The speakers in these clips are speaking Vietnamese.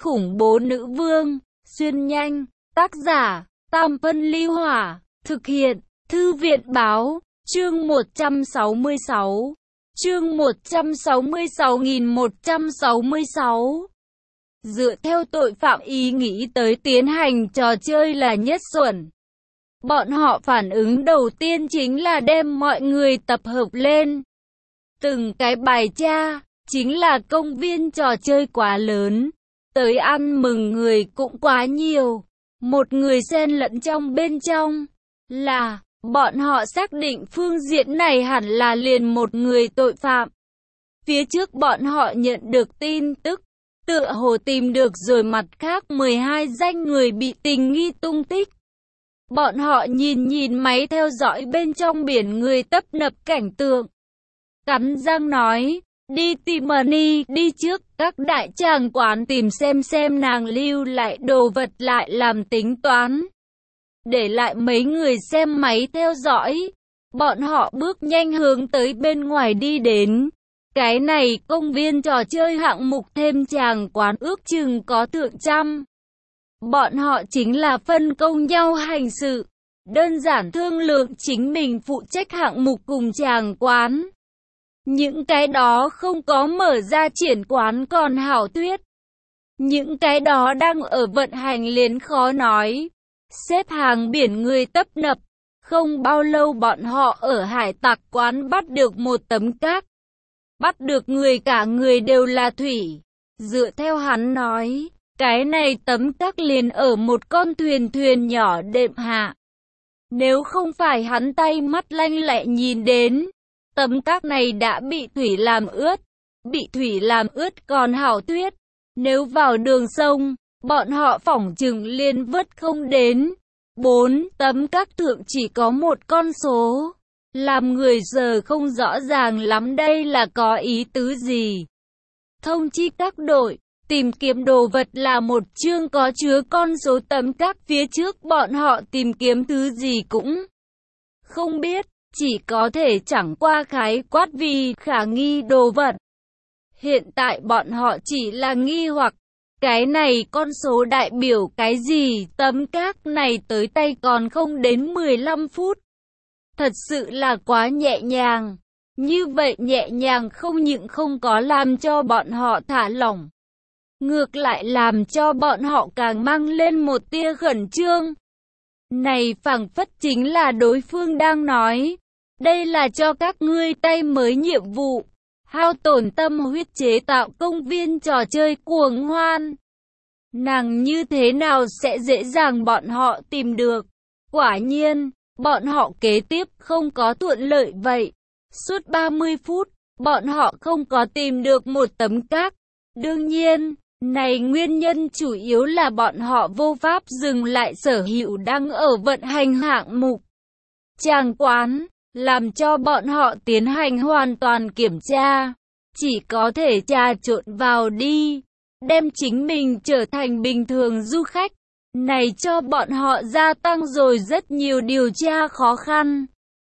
khủng bố nữ vương, xuyên nhanh, tác giả, Tam Phân Ly Hỏa, thực hiện, Thư viện Báo, chương 166, chương 166.166. Dựa theo tội phạm ý nghĩ tới tiến hành trò chơi là nhất xuẩn. Bọn họ phản ứng đầu tiên chính là đem mọi người tập hợp lên. Từng cái bài tra, chính là công viên trò chơi quá lớn. Tới ăn mừng người cũng quá nhiều. Một người xen lẫn trong bên trong. Là, bọn họ xác định phương diện này hẳn là liền một người tội phạm. Phía trước bọn họ nhận được tin tức. Tựa hồ tìm được rồi mặt khác 12 danh người bị tình nghi tung tích. Bọn họ nhìn máy theo dõi bên trong biển người tấp nập cảnh tượng. Cắn răng nói, đi tìm Money, đi trước các đại tràng quán tìm xem nàng lưu lại đồ vật lại làm tính toán. Để lại mấy người xem máy theo dõi. Bọn họ bước nhanh hướng tới bên ngoài đi đến. Cái này công viên trò chơi hạng mục thêm tràng quán ước chừng có thượng trăm. Bọn họ chính là phân công nhau hành sự. Đơn giản thương lượng chính mình phụ trách hạng mục cùng tràng quán. Những cái đó không có mở ra triển quán còn hảo thuyết. Những cái đó đang ở vận hành liền khó nói. Xếp hàng biển người tấp nập. Không bao lâu bọn họ ở hải tặc quán bắt được một tấm cát. Bắt được người cả người đều là thủy. Dựa theo hắn nói, cái này tấm cát liền ở một con thuyền nhỏ đệm hạ. Nếu không phải hắn tay mắt lanh lẹ nhìn đến, tấm cát này đã bị thủy làm ướt. Bị thủy làm ướt còn hảo thuyết. Nếu vào đường sông, bọn họ phỏng chừng liền vớt không đến. 4 tấm cát thượng chỉ có một con số. Làm người giờ không rõ ràng lắm đây là có ý tứ gì. Thông chi các đội, tìm kiếm đồ vật là một chương có chứa con số tấm cát phía trước bọn họ tìm kiếm thứ gì cũng không biết, chỉ có thể chẳng qua khái quát vì khả nghi đồ vật. Hiện tại bọn họ chỉ là nghi hoặc, cái này con số đại biểu cái gì, tấm cát này tới tay còn không đến 15 phút. Thật sự là quá nhẹ nhàng. Như vậy nhẹ nhàng không những không có làm cho bọn họ thả lỏng. Ngược lại làm cho bọn họ càng mang lên một tia khẩn trương. Này phảng phất chính là đối phương đang nói. Đây là cho các ngươi tay mới nhiệm vụ. Hao tổn tâm huyết chế tạo công viên trò chơi cuồng hoan. Nàng như thế nào sẽ dễ dàng bọn họ tìm được. Quả nhiên. Bọn họ kế tiếp không có thuận lợi vậy. Suốt 30 phút, bọn họ không có tìm được một tấm cát. Đương nhiên, này nguyên nhân chủ yếu là bọn họ vô pháp dừng lại sở hữu đang ở vận hành hạng mục. Tràng quán, làm cho bọn họ tiến hành hoàn toàn kiểm tra. Chỉ có thể trà trộn vào đi, đem chính mình trở thành bình thường du khách. Này cho bọn họ gia tăng rồi rất nhiều điều tra khó khăn.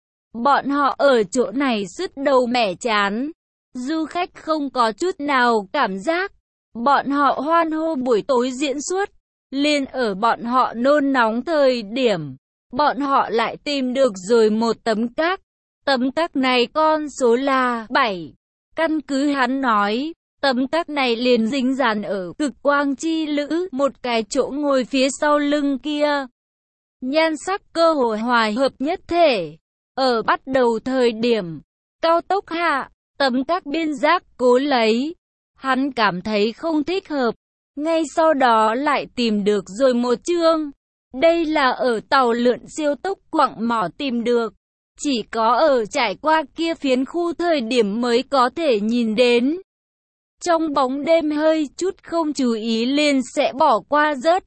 Bọn họ ở chỗ này sứt đầu mẻ chán. Du khách không có chút nào cảm giác. Bọn họ hoan hô buổi tối diễn xuất. Liên ở bọn họ nôn nóng thời điểm. Bọn họ lại tìm được rồi một tấm cát. Tấm cát này con số là 7. Căn cứ hắn nói. Tấm cát này liền dính dàn ở cực quang chi lữ, một cái chỗ ngồi phía sau lưng kia. Nhan sắc cơ hội hòa hợp nhất thể. Ở bắt đầu thời điểm, cao tốc hạ, tấm cát biên giác cố lấy. Hắn cảm thấy không thích hợp. Ngay sau đó lại tìm được rồi một chương. Đây là ở tàu lượn siêu tốc quặng mỏ tìm được. Chỉ có ở trải qua kia phiến khu thời điểm mới có thể nhìn đến. Trong bóng đêm hơi chút không chú ý liền sẽ bỏ qua rớt.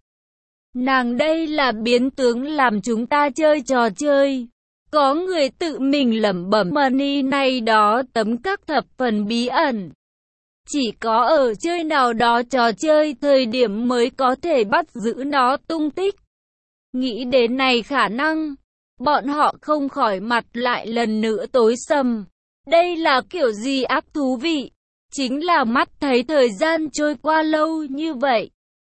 Nàng đây là biến tướng làm chúng ta chơi trò chơi. Có người tự mình lẩm bẩm Money này đó tấm các thập phần bí ẩn. Chỉ có ở chơi nào đó trò chơi thời điểm mới có thể bắt giữ nó tung tích. Nghĩ đến này khả năng, bọn họ không khỏi mặt lại lần nữa tối sầm. Đây là kiểu gì ác thú vị. Chính là mắt thấy thời gian trôi qua lâu như vậy.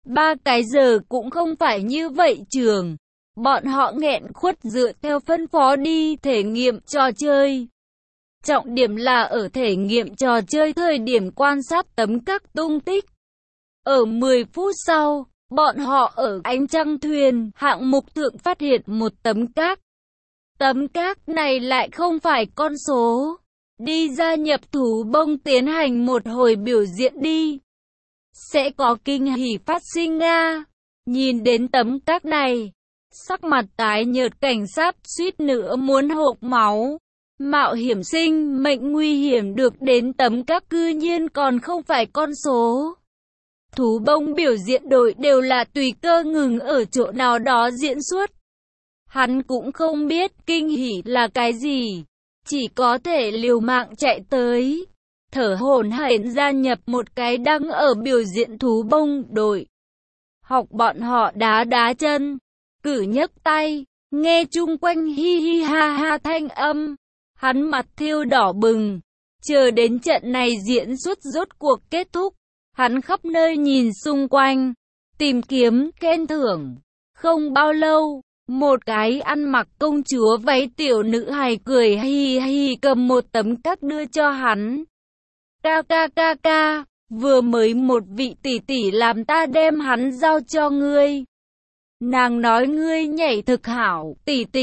3 giờ cũng không phải như vậy trường. Bọn họ nghẹn khuất dựa theo phân phó đi thể nghiệm trò chơi. Trọng điểm là ở thể nghiệm trò chơi thời điểm quan sát tấm các tung tích. Ở 10 phút sau, bọn họ ở ánh trăng thuyền hạng mục thượng phát hiện một tấm các. Tấm các này lại không phải con số. Đi gia nhập thú bông tiến hành một hồi biểu diễn đi. Sẽ có kinh hỉ phát sinh nga. Nhìn đến tấm các này, sắc mặt tái nhợt cảnh sát suýt nữa muốn hộc máu. Mạo hiểm sinh mệnh nguy hiểm được đến tấm các cư nhiên còn không phải con số. Thú bông biểu diễn đội đều là tùy cơ ngừng ở chỗ nào đó diễn xuất. Hắn cũng không biết kinh hỉ là cái gì, chỉ có thể liều mạng chạy tới, thở hổn hển gia nhập một cái đang ở biểu diễn thú bông đội. Học bọn họ đá đá chân, cử nhấc tay, nghe chung quanh hi hi ha ha thanh âm. Hắn mặt thiêu đỏ bừng, chờ đến trận này diễn xuất rốt cuộc kết thúc. Hắn khắp nơi nhìn xung quanh, tìm kiếm khen thưởng. Không bao lâu, một cái ăn mặc công chúa váy tiểu nữ hài cười hi hi cầm một tấm các đưa cho hắn. Ca ca ca ca, vừa mới một vị tỷ tỷ làm ta đem hắn giao cho ngươi. Nàng nói ngươi nhảy thực hảo,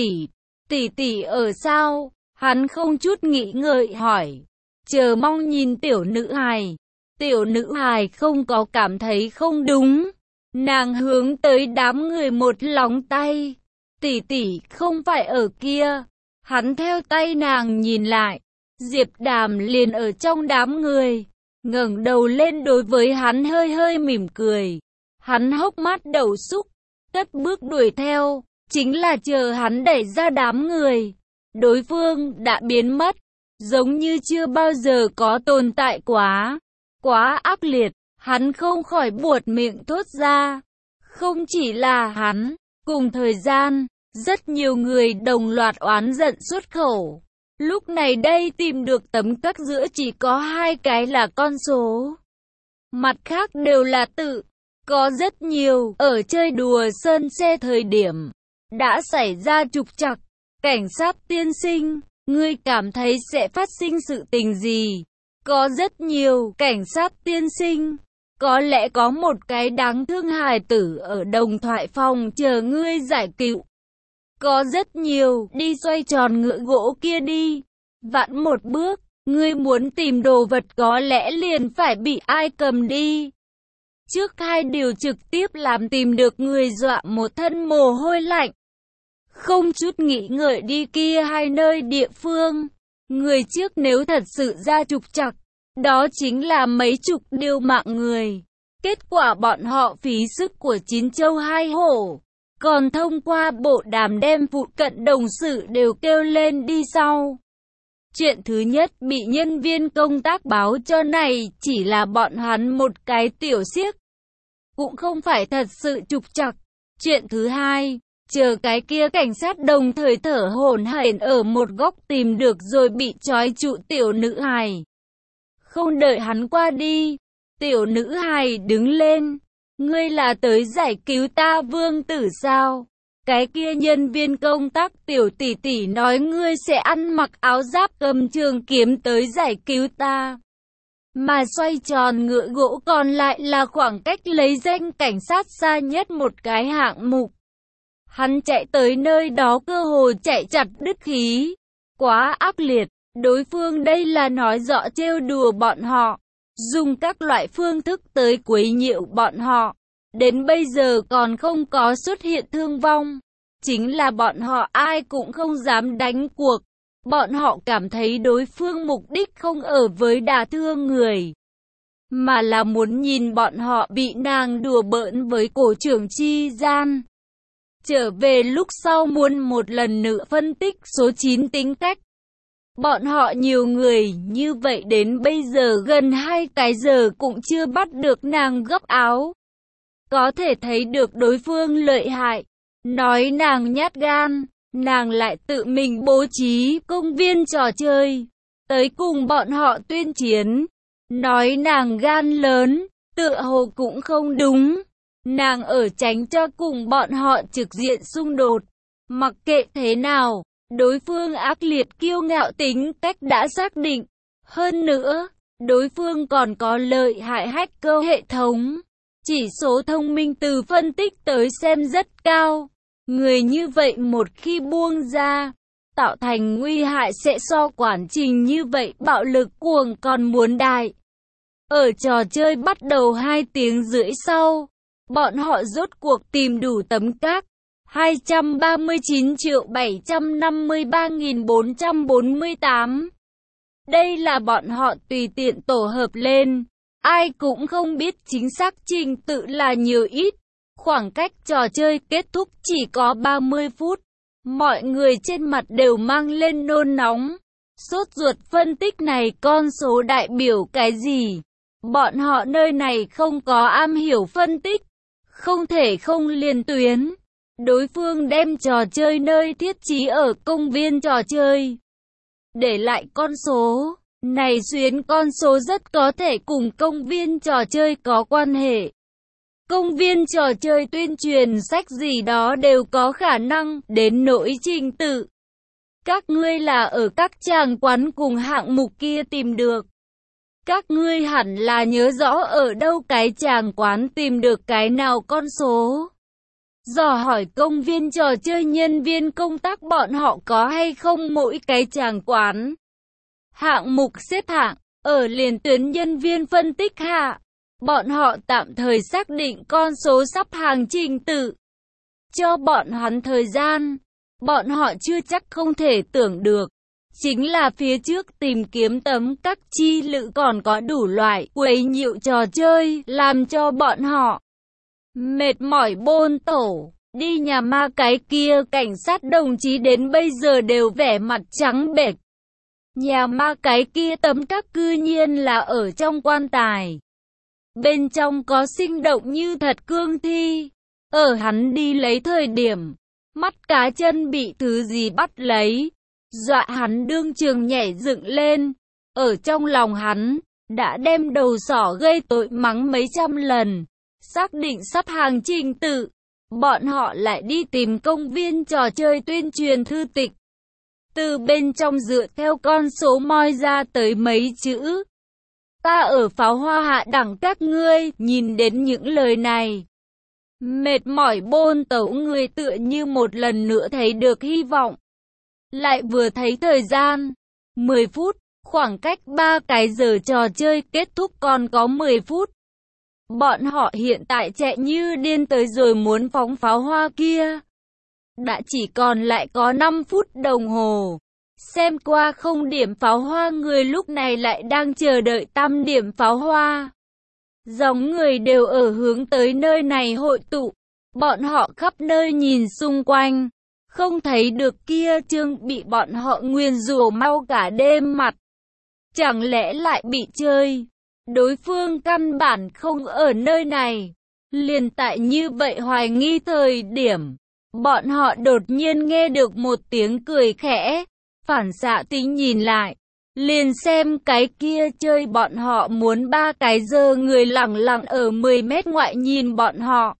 tỷ tỷ ở sao? Hắn không chút nghĩ ngợi hỏi, chờ mong nhìn tiểu nữ hài. Tiểu nữ hài không có cảm thấy không đúng. Nàng hướng tới đám người một lòng tay. Tỷ tỷ không phải ở kia. Hắn theo tay nàng nhìn lại. Diệp Đàm liền ở trong đám người. Ngẩng đầu lên đối với hắn hơi hơi mỉm cười. Hắn hốc mắt đầu xúc, cất bước đuổi theo. Chính là chờ hắn đẩy ra đám người. Đối phương đã biến mất. Giống như chưa bao giờ có tồn tại quá. Quá ác liệt, hắn không khỏi buột miệng thốt ra. Không chỉ là hắn, cùng thời gian, rất nhiều người đồng loạt oán giận xuất khẩu. Lúc này đây tìm được tấm các giữa chỉ có 2 cái là con số. Mặt khác đều là tự. Có rất nhiều, ở chơi đùa sơn xe thời điểm, đã xảy ra trục trặc. Cảnh sát tiên sinh, ngươi cảm thấy sẽ phát sinh sự tình gì? Có rất nhiều, cảnh sát tiên sinh. Có lẽ có một cái đáng thương hài tử ở đồng thoại phòng chờ ngươi giải cứu. Có rất nhiều, đi xoay tròn ngựa gỗ kia đi. Vặn một bước, ngươi muốn tìm đồ vật có lẽ liền phải bị ai cầm đi. Trước 2 điều trực tiếp làm tìm được người dọa một thân mồ hôi lạnh. Không chút nghĩ ngợi đi kia 2 nơi địa phương. Người trước nếu thật sự ra trục trặc, đó chính là mấy chục điều mạng người. Kết quả bọn họ phí sức của 9 châu 2 hổ. Còn thông qua bộ đàm đem phụ cận đồng sự đều kêu lên đi sau. Chuyện thứ nhất bị nhân viên công tác báo cho này chỉ là bọn hắn một cái tiểu xiếc. Cũng không phải thật sự trục trặc. Chuyện thứ hai, chờ cái kia cảnh sát đồng thời thở hổn hển ở một góc tìm được rồi bị trói trụ tiểu nữ hài. Không đợi hắn qua đi, tiểu nữ hài đứng lên. Ngươi là tới giải cứu ta vương tử sao? Cái kia nhân viên công tác tiểu tỷ tỷ nói ngươi sẽ ăn mặc áo giáp cầm trường kiếm tới giải cứu ta. Mà xoay tròn ngựa gỗ còn lại là khoảng cách lấy danh cảnh sát xa nhất một cái hạng mục. Hắn chạy tới nơi đó cơ hồ chạy chặt đứt khí. Quá ác liệt, đối phương đây là nói rõ trêu đùa bọn họ, dùng các loại phương thức tới quấy nhiễu bọn họ. Đến bây giờ còn không có xuất hiện thương vong. Chính là bọn họ ai cũng không dám đánh cuộc. Bọn họ cảm thấy đối phương mục đích không ở với đả thương người, mà là muốn nhìn bọn họ bị nàng đùa bỡn với cổ trưởng chi gian. Trở về lúc sau muốn một lần nữa phân tích số 9 tính cách. Bọn họ nhiều người như vậy đến bây giờ gần 2 cái giờ cũng chưa bắt được nàng gấp áo. Có thể thấy được đối phương lợi hại. Nói nàng nhát gan, nàng lại tự mình bố trí công viên trò chơi, tới cùng bọn họ tuyên chiến. Nói nàng gan lớn, tựa hồ cũng không đúng. Nàng ở tránh cho cùng bọn họ trực diện xung đột. Mặc kệ thế nào, đối phương ác liệt kiêu ngạo tính cách đã xác định. Hơn nữa, đối phương còn có lợi hại hacker hệ thống. Chỉ số thông minh từ phân tích tới xem rất cao. Người như vậy một khi buông ra, tạo thành nguy hại sẽ so quản trình như vậy bạo lực cuồng còn muốn đại. Ở trò chơi bắt đầu 2 tiếng rưỡi sau, bọn họ rốt cuộc tìm đủ tấm các 239.753.448. Đây là bọn họ tùy tiện tổ hợp lên, ai cũng không biết chính xác trình tự là nhiều ít. Khoảng cách trò chơi kết thúc chỉ có 30 phút. Mọi người trên mặt đều mang lên nôn nóng, sốt ruột phân tích này con số đại biểu cái gì. Bọn họ nơi này không có am hiểu phân tích, không thể không liên tuyến. Đối phương đem trò chơi nơi thiết trí ở công viên trò chơi, để lại con số. Này xuyến con số rất có thể cùng công viên trò chơi có quan hệ. Công viên trò chơi tuyên truyền sách gì đó đều có khả năng, đến nỗi trình tự. Các ngươi là ở các tràng quán cùng hạng mục kia tìm được. Các ngươi hẳn là nhớ rõ ở đâu cái tràng quán tìm được cái nào con số. Dò hỏi công viên trò chơi nhân viên công tác bọn họ có hay không mỗi cái tràng quán. Hạng mục xếp hạng, ở liền tuyến nhân viên phân tích hạ. Bọn họ tạm thời xác định con số sắp hàng trình tự. Cho bọn hắn thời gian, bọn họ chưa chắc không thể tưởng được. Chính là phía trước tìm kiếm tấm các chi lự còn có đủ loại quấy nhiễu trò chơi, làm cho bọn họ mệt mỏi bôn tổ. Đi nhà ma cái kia cảnh sát đồng chí đến bây giờ đều vẻ mặt trắng bệch. Nhà ma cái kia tấm các cư nhiên là ở trong quan tài. Bên trong có sinh động như thật cương thi. Ở hắn đi lấy thời điểm, mắt cá chân bị thứ gì bắt lấy, dọa hắn đương trường nhảy dựng lên. Ở trong lòng hắn, đã đem đầu sỏ gây tội mắng mấy trăm lần. Xác định sắp hàng trình tự, bọn họ lại đi tìm công viên trò chơi tuyên truyền thư tịch. Từ bên trong dựa theo con số moi ra tới mấy chữ. Ta ở pháo hoa hạ đẳng các ngươi, nhìn đến những lời này. Mệt mỏi bôn tẩu người tựa như một lần nữa thấy được hy vọng. Lại vừa thấy thời gian, 10 phút, khoảng cách 3 cái giờ trò chơi kết thúc còn có 10 phút. Bọn họ hiện tại chạy như điên tới rồi muốn phóng pháo hoa kia. Đã chỉ còn lại có 5 phút đồng hồ. Xem qua không điểm pháo hoa người lúc này lại đang chờ đợi tam điểm pháo hoa. Dòng người đều ở hướng tới nơi này hội tụ. Bọn họ khắp nơi nhìn xung quanh. Không thấy được kia chương bị bọn họ nguyền rủa mau cả đêm mặt. Chẳng lẽ lại bị chơi? Đối phương căn bản không ở nơi này. Liền tại như vậy hoài nghi thời điểm. Bọn họ đột nhiên nghe được một tiếng cười khẽ. Phản xạ tính nhìn lại. Liền xem cái kia chơi bọn họ muốn 3 cái giờ người lẳng lặng ở 10 mét ngoại nhìn bọn họ.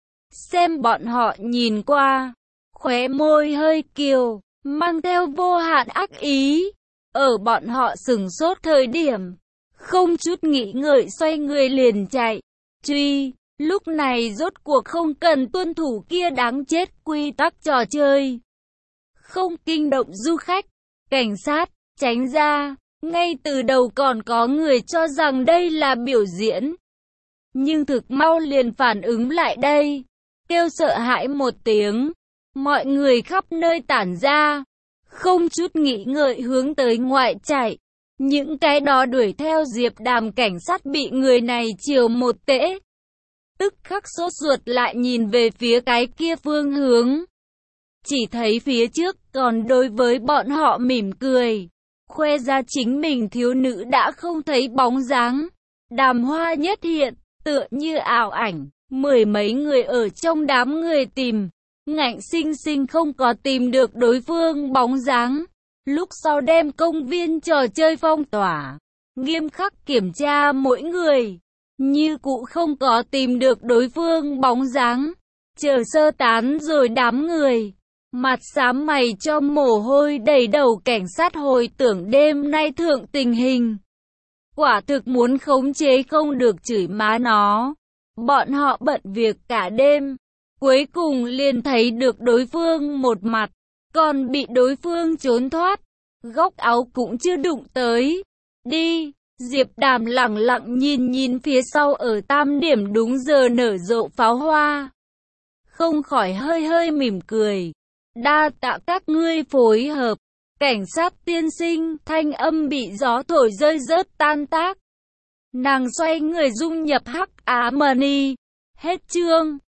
Xem bọn họ nhìn qua. Khóe môi hơi kiều, mang theo vô hạn ác ý. Ở bọn họ sửng sốt thời điểm. Không chút nghĩ ngợi xoay người liền chạy. Truy, lúc này rốt cuộc không cần tuân thủ kia đáng chết quy tắc trò chơi. Không kinh động du khách, cảnh sát, tránh ra. Ngay từ đầu còn có người cho rằng đây là biểu diễn. Nhưng thực mau liền phản ứng lại đây. Kêu sợ hãi một tiếng. Mọi người khắp nơi tản ra. Không chút nghĩ ngợi hướng tới ngoại chạy. Những cái đó đuổi theo Diệp Đàm cảnh sát bị người này chiều một tễ. Tức khắc sốt ruột lại nhìn về phía cái kia phương hướng. Chỉ thấy phía trước còn đối với bọn họ mỉm cười. Khoe ra chính mình thiếu nữ đã không thấy bóng dáng. Đàm Hoa nhất hiện, tựa như ảo ảnh. 10 mấy người ở trong đám người tìm. Ngạnh sinh sinh không có tìm được đối phương bóng dáng. Lúc sau đem công viên trò chơi phong tỏa, nghiêm khắc kiểm tra mỗi người. như cũ không có tìm được đối phương bóng dáng. Chờ sơ tán rồi đám người, mặt xám mày cho mồ hôi đầy đầu cảnh sát hồi tưởng đêm nay thượng tình hình. Quả thực muốn khống chế không được chửi má nó. Bọn họ bận việc cả đêm, cuối cùng liền thấy được đối phương một mặt, còn bị đối phương trốn thoát, góc áo cũng chưa đụng tới. Đi, Diệp Đàm lẳng lặng nhìn phía sau ở tam điểm đúng giờ nở rộ pháo hoa. Không khỏi hơi mỉm cười. Đa tạ các ngươi phối hợp. Cảnh sát tiên sinh, thanh âm bị gió thổi rơi rớt tan tác. Nàng xoay người dung nhập hắc ám mani. Hết chương.